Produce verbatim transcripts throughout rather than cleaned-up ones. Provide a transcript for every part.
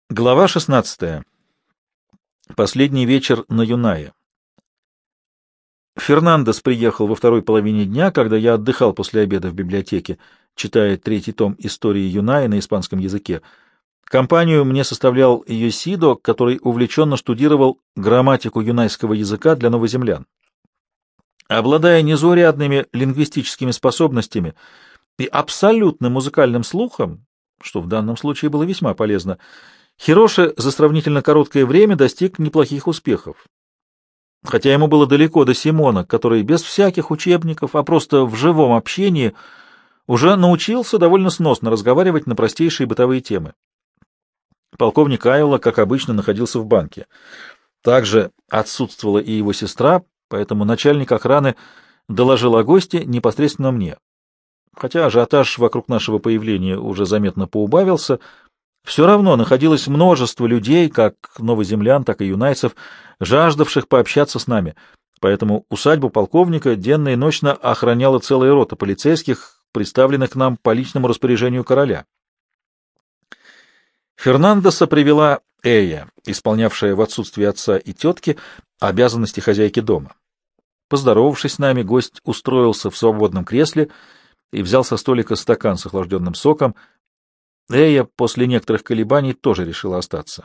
Глава шестнадцатая. Последний вечер на Юнае. Фернандес приехал во второй половине дня, когда я отдыхал после обеда в библиотеке, читая третий том истории Юная на испанском языке. Компанию мне составлял Йосидо, который увлеченно штудировал грамматику юнайского языка для новоземлян. Обладая незаурядными лингвистическими способностями и абсолютным музыкальным слухом, что в данном случае было весьма полезно, Хироши за сравнительно короткое время достиг неплохих успехов. Хотя ему было далеко до Симона, который без всяких учебников, а просто в живом общении уже научился довольно сносно разговаривать на простейшие бытовые темы. Полковник Айола, как обычно, находился в банке. Также отсутствовала и его сестра, поэтому начальник охраны доложил о госте непосредственно мне. Хотя ажиотаж вокруг нашего появления уже заметно поубавился, все равно находилось множество людей, как новоземлян, так и юнайцев, жаждавших пообщаться с нами, поэтому усадьбу полковника денно и ночно охраняла целая рота полицейских, представленных к нам по личному распоряжению короля. Фернандеса привела Эя, исполнявшая в отсутствие отца и тетки обязанности хозяйки дома. Поздоровавшись с нами, гость устроился в свободном кресле и взял со столика стакан с охлажденным соком. Эя после некоторых колебаний тоже решила остаться.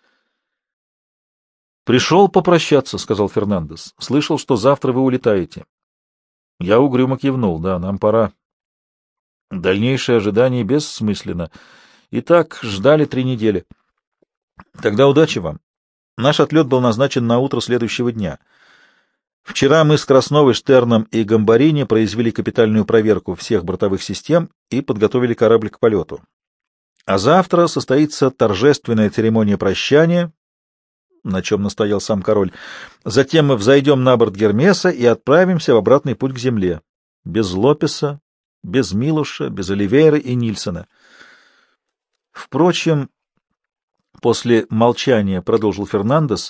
«Пришел попрощаться», — сказал Фернандес. «Слышал, что завтра вы улетаете». Я угрюмо кивнул. «Да, нам пора». Дальнейшее ожидание бессмысленно. Итак, ждали три недели. «Тогда удачи вам. Наш отлет был назначен на утро следующего дня. Вчера мы с Красновой, Штерном и Гамбарини произвели капитальную проверку всех бортовых систем и подготовили корабль к полету. А завтра состоится торжественная церемония прощания, на чем настоял сам король. Затем мы взойдем на борт Гермеса и отправимся в обратный путь к земле. Без Лопеса, без Милуша, без Оливейра и Нильсона. Впрочем, после молчания продолжил Фернандес,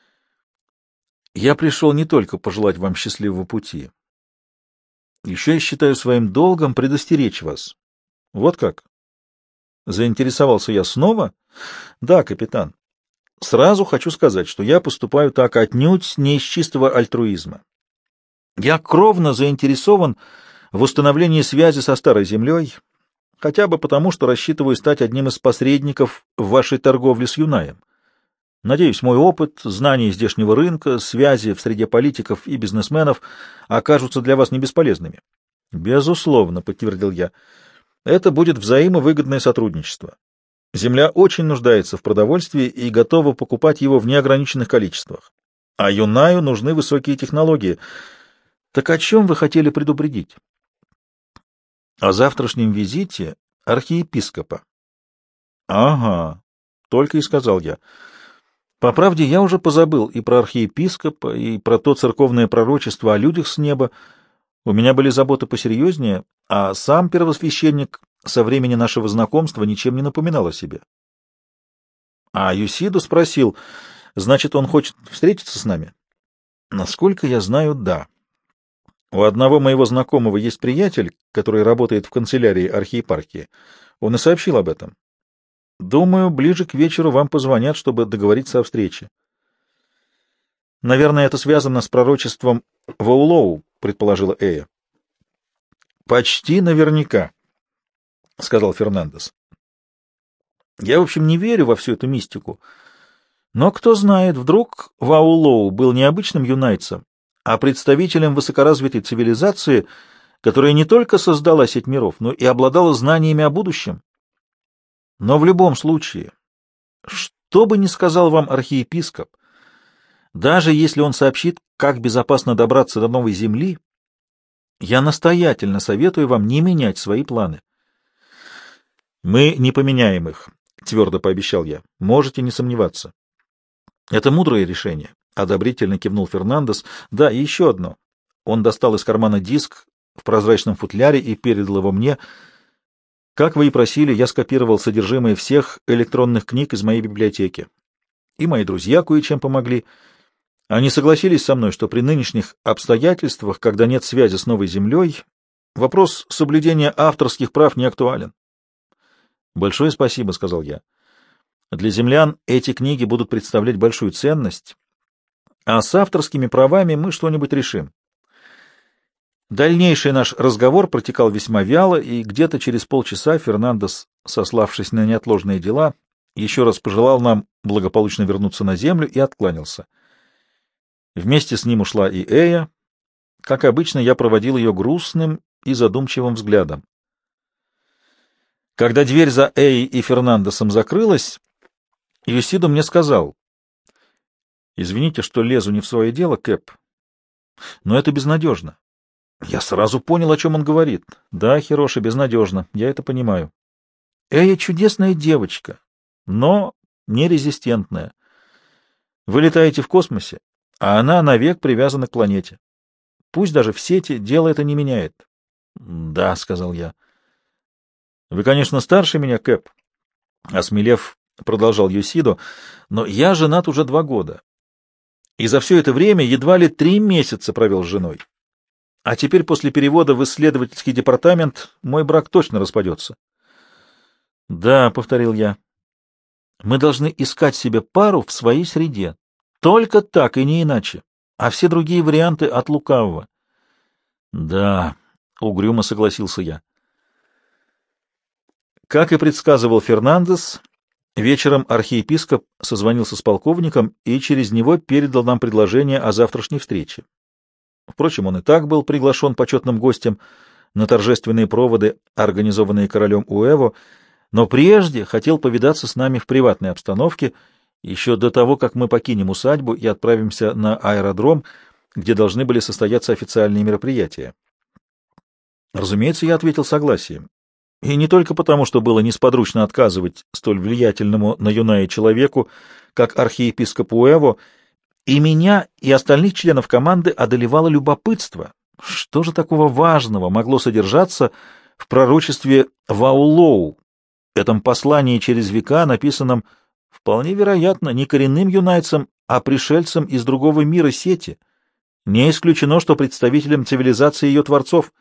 я пришел не только пожелать вам счастливого пути. Еще я считаю своим долгом предостеречь вас. Вот как? Заинтересовался я снова? Да, капитан. Сразу хочу сказать, что я поступаю так отнюдь не из чистого альтруизма. Я кровно заинтересован в установлении связи со Старой Землей, хотя бы потому, что рассчитываю стать одним из посредников в вашей торговле с Юнаем. Надеюсь, мой опыт, знания здешнего рынка, связи в среде политиков и бизнесменов окажутся для вас не бесполезными. Безусловно, подтвердил я. Это будет взаимовыгодное сотрудничество. Земля очень нуждается в продовольствии и готова покупать его в неограниченных количествах. А Юнаю нужны высокие технологии. Так о чем вы хотели предупредить? О завтрашнем визите архиепископа. Ага, только и сказал я. По правде, я уже позабыл и про архиепископа, и про то церковное пророчество о людях с неба. У меня были заботы посерьезнее, а сам первосвященник со времени нашего знакомства ничем не напоминал о себе. А Юсиду спросил, значит, он хочет встретиться с нами? Насколько я знаю, да. У одного моего знакомого есть приятель, который работает в канцелярии архиепархии. Он и сообщил об этом. Думаю, ближе к вечеру вам позвонят, чтобы договориться о встрече. Наверное, это связано с пророчеством Ваулоу, предположила Эя. Почти наверняка, сказал Фернандес. Я, в общем, не верю во всю эту мистику. Но кто знает, вдруг Ваулоу был не обычным юнайцем, а представителем высокоразвитой цивилизации, которая не только создала сеть миров, но и обладала знаниями о будущем. Но в любом случае, что бы ни сказал вам архиепископ, даже если он сообщит, как безопасно добраться до новой земли, я настоятельно советую вам не менять свои планы. Мы не поменяем их, твердо пообещал я. Можете не сомневаться. Это мудрое решение, одобрительно кивнул Фернандес. Да, и еще одно. Он достал из кармана диск в прозрачном футляре и передал его мне. Как вы и просили, я скопировал содержимое всех электронных книг из моей библиотеки. И мои друзья кое-чем помогли. Они согласились со мной, что при нынешних обстоятельствах, когда нет связи с новой землей, вопрос соблюдения авторских прав не актуален. — Большое спасибо, — сказал я. Для землян эти книги будут представлять большую ценность, а с авторскими правами мы что-нибудь решим. Дальнейший наш разговор протекал весьма вяло, и где-то через полчаса Фернандес, сославшись на неотложные дела, еще раз пожелал нам благополучно вернуться на землю и откланялся. Вместе с ним ушла и Эя. Как обычно, я проводил ее грустным и задумчивым взглядом. Когда дверь за Эей и Фернандесом закрылась, Юсидо мне сказал: «Извините, что лезу не в свое дело, Кэп, но это безнадежно». Я сразу понял, о чем он говорит. Да, Хироши, безнадежно, я это понимаю. Эя чудесная девочка, но нерезистентная. Вы летаете в космосе, а она навек привязана к планете. Пусть даже в сети, дело это не меняет. — Да, — сказал я. — Вы, конечно, старше меня, Кэп, — осмелев, продолжал Юсидо, — но я женат уже два года. И за все это время едва ли три месяца провел с женой. А теперь после перевода в исследовательский департамент мой брак точно распадется. — Да, — повторил я, — мы должны искать себе пару в своей среде. Только так и не иначе. А все другие варианты от лукавого. — Да, — угрюмо согласился я. Как и предсказывал Фернандес, вечером архиепископ созвонился с полковником и через него передал нам предложение о завтрашней встрече. Впрочем, он и так был приглашен почетным гостем на торжественные проводы, организованные королем Уэво, но прежде хотел повидаться с нами в приватной обстановке, еще до того, как мы покинем усадьбу и отправимся на аэродром, где должны были состояться официальные мероприятия. Разумеется, я ответил согласием. И не только потому, что было несподручно отказывать столь влиятельному на Юнае человеку, как архиепископ Уэво. И меня, и остальных членов команды одолевало любопытство. Что же такого важного могло содержаться в пророчестве Ваулоу, этом послании через века, написанном, вполне вероятно, не коренным юнайцам, а пришельцам из другого мира сети? Не исключено, что представителям цивилизации ее творцов.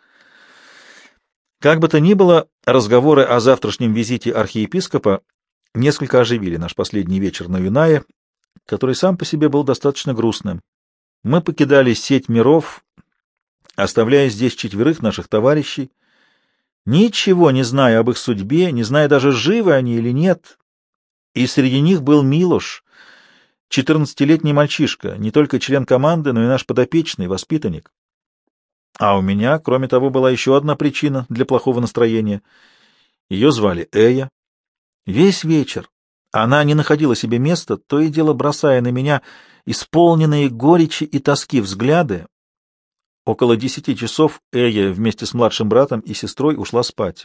Как бы то ни было, разговоры о завтрашнем визите архиепископа несколько оживили наш последний вечер на Юнае, который сам по себе был достаточно грустным. Мы покидали сеть миров, оставляя здесь четверых наших товарищей, ничего не зная об их судьбе, не зная даже, живы они или нет. И среди них был Милош, четырнадцатилетний мальчишка, не только член команды, но и наш подопечный, воспитанник. А у меня, кроме того, была еще одна причина для плохого настроения. Ее звали Эя. Весь вечер она не находила себе места, то и дело бросая на меня исполненные горечи и тоски взгляды. Около десяти часов Эя вместе с младшим братом и сестрой ушла спать.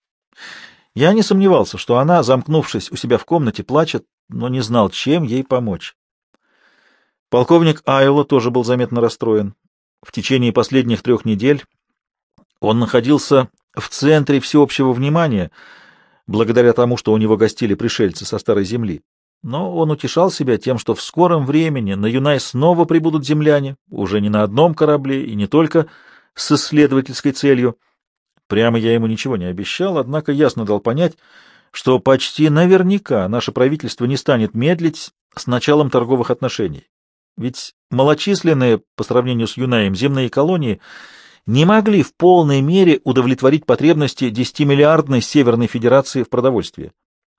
Я не сомневался, что она, замкнувшись у себя в комнате, плачет, но не знал, чем ей помочь. Полковник Айола тоже был заметно расстроен. В течение последних трех недель он находился в центре всеобщего внимания, благодаря тому, что у него гостили пришельцы со Старой Земли. Но он утешал себя тем, что в скором времени на Юнай снова прибудут земляне, уже не на одном корабле и не только с исследовательской целью. Прямо я ему ничего не обещал, однако ясно дал понять, что почти наверняка наше правительство не станет медлить с началом торговых отношений. Ведь малочисленные, по сравнению с Юнаем, земные колонии не могли в полной мере удовлетворить потребности десятимиллиардной Северной Федерации в продовольствии.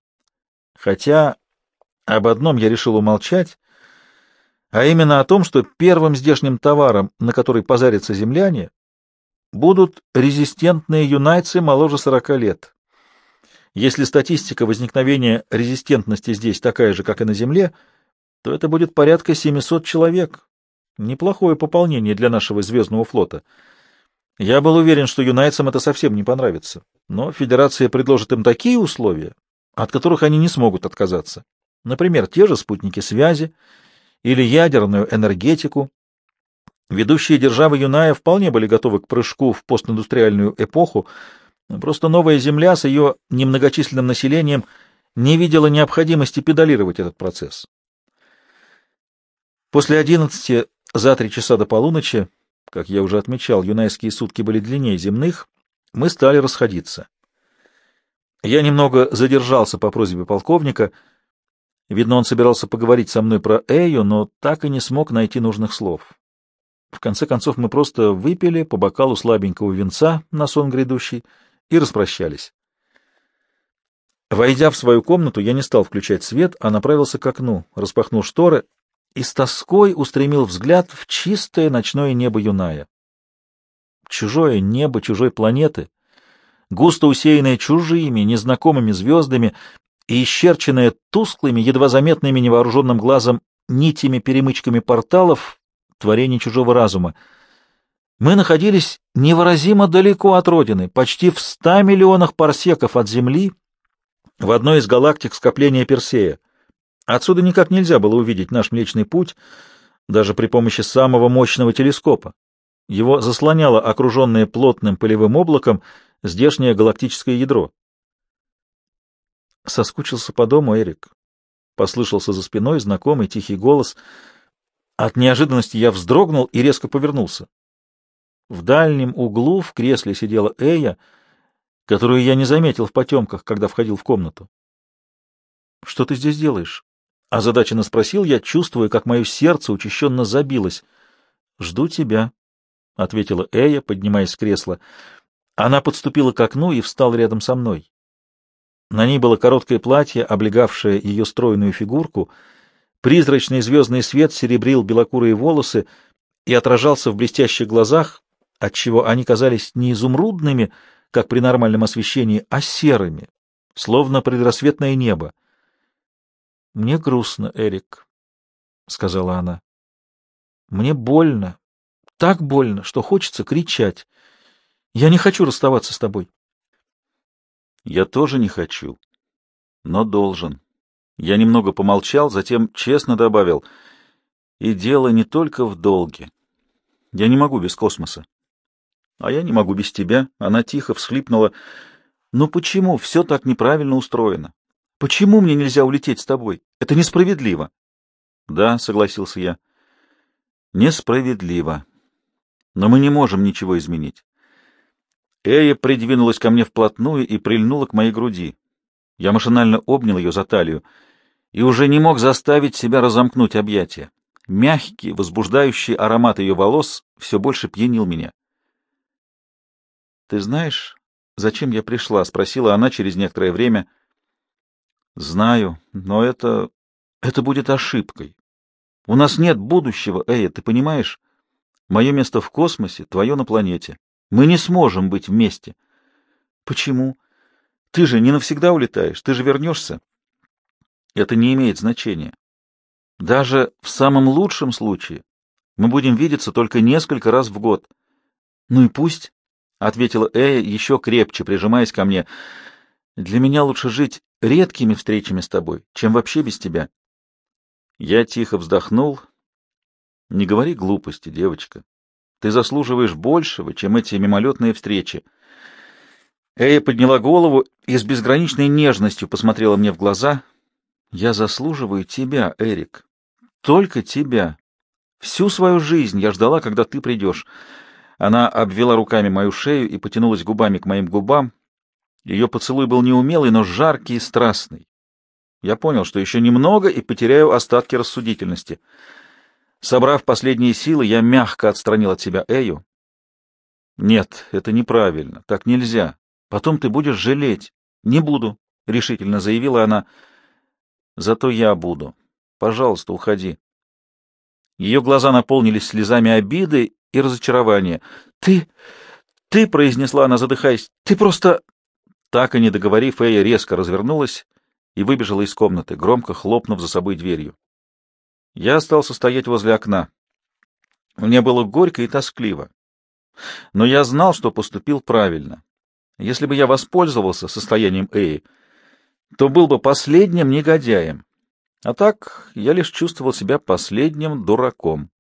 Хотя об одном я решил умолчать, а именно о том, что первым здешним товаром, на который позарятся земляне, будут резистентные юнайцы моложе сорока лет. Если статистика возникновения резистентности здесь такая же, как и на Земле, то это будет порядка семисот человек. Неплохое пополнение для нашего звездного флота. Я был уверен, что юнайцам это совсем не понравится, но Федерация предложит им такие условия, от которых они не смогут отказаться. Например, те же спутники связи или ядерную энергетику. Ведущие державы Юная вполне были готовы к прыжку в постиндустриальную эпоху, просто новая Земля с ее немногочисленным населением не видела необходимости педалировать этот процесс. После одиннадцати за три часа до полуночи, как я уже отмечал, юнайские сутки были длиннее земных, мы стали расходиться. Я немного задержался по просьбе полковника. Видно, он собирался поговорить со мной про Эю, но так и не смог найти нужных слов. В конце концов, мы просто выпили по бокалу слабенького винца на сон грядущий и распрощались. Войдя в свою комнату, я не стал включать свет, а направился к окну, распахнул шторы и с тоской устремил взгляд в чистое ночное небо Юная. Чужое небо чужой планеты, густо усеянное чужими, незнакомыми звездами и исчерченное тусклыми, едва заметными невооруженным глазом нитями-перемычками порталов, творение чужого разума. Мы находились невыразимо далеко от Родины, почти в ста миллионах парсеков от Земли, в одной из галактик скопления Персея. Отсюда никак нельзя было увидеть наш Млечный Путь, даже при помощи самого мощного телескопа. Его заслоняло окруженное плотным пылевым облаком здешнее галактическое ядро. «Соскучился по дому, Эрик?» — послышался за спиной знакомый тихий голос. От неожиданности я вздрогнул и резко повернулся. В дальнем углу в кресле сидела Эя, которую я не заметил в потемках, когда входил в комнату. — Что ты здесь делаешь? — озадаченно спросил я, чувствуя, как мое сердце учащенно забилось. — Жду тебя, — ответила Эя, поднимаясь с кресла. Она подступила к окну и встала рядом со мной. На ней было короткое платье, облегавшее ее стройную фигурку. Призрачный звездный свет серебрил белокурые волосы и отражался в блестящих глазах, отчего они казались не изумрудными, как при нормальном освещении, а серыми, словно предрассветное небо. — Мне грустно, Эрик, — сказала она. — Мне больно, так больно, что хочется кричать. Я не хочу расставаться с тобой. — Я тоже не хочу, но должен. Я немного помолчал, затем честно добавил: и дело не только в долге. Я не могу без космоса. А я не могу без тебя. Она тихо всхлипнула. Но почему все так неправильно устроено? Почему мне нельзя улететь с тобой? Это несправедливо. Да, согласился я. Несправедливо. Но мы не можем ничего изменить. Эя придвинулась ко мне вплотную и прильнула к моей груди. Я машинально обнял ее за талию и уже не мог заставить себя разомкнуть объятия. Мягкий, возбуждающий аромат ее волос все больше пьянил меня. — Ты знаешь, зачем я пришла? — спросила она через некоторое время. — Знаю, но это... это будет ошибкой. У нас нет будущего, Эя, ты понимаешь? Мое место в космосе, твое на планете. Мы не сможем быть вместе. — Почему? Ты же не навсегда улетаешь, ты же вернешься. Это не имеет значения. Даже в самом лучшем случае мы будем видеться только несколько раз в год. — Ну и пусть, — ответила Эя, еще крепче прижимаясь ко мне. — Для меня лучше жить редкими встречами с тобой, чем вообще без тебя. Я тихо вздохнул. — Не говори глупости, девочка. Ты заслуживаешь большего, чем эти мимолетные встречи. Эя подняла голову и с безграничной нежностью посмотрела мне в глаза. — Я заслуживаю тебя, Эрик. Только тебя. Всю свою жизнь я ждала, когда ты придешь. Она обвела руками мою шею и потянулась губами к моим губам. Ее поцелуй был неумелый, но жаркий и страстный. Я понял, что еще немного и потеряю остатки рассудительности. Собрав последние силы, я мягко отстранил от себя Эю. — Нет, это неправильно. Так нельзя. Потом ты будешь жалеть. — Не буду, — решительно заявила она. — Зато я буду. Пожалуйста, уходи. Ее глаза наполнились слезами обиды и разочарования. — Ты... ты, — произнесла она, задыхаясь, — ты просто... Так и не договорив, Эя резко развернулась и выбежала из комнаты, громко хлопнув за собой дверью. Я остался стоять возле окна. Мне было горько и тоскливо. Но я знал, что поступил правильно. Если бы я воспользовался состоянием Эи, то был бы последним негодяем. А так я лишь чувствовал себя последним дураком.